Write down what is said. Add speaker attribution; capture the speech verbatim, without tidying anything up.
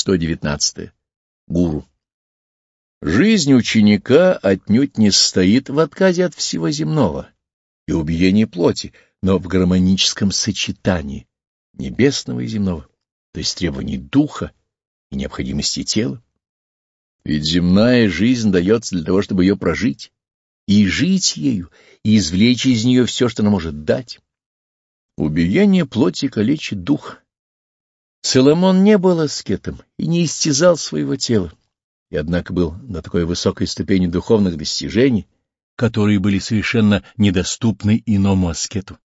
Speaker 1: сто девятнадцатое. Гуру. Жизнь ученика отнюдь не состоит в отказе от всего земного и убиении плоти, но в гармоническом сочетании небесного и земного, то есть требований духа и необходимости тела. Ведь земная жизнь дается для того, чтобы ее прожить, и жить ею, и извлечь из нее все, что она может дать. Убиение плоти калечит дух. Соломон не был аскетом и не истязал своего тела, и однако был на такой высокой ступени духовных достижений, которые были совершенно недоступны иному аскету.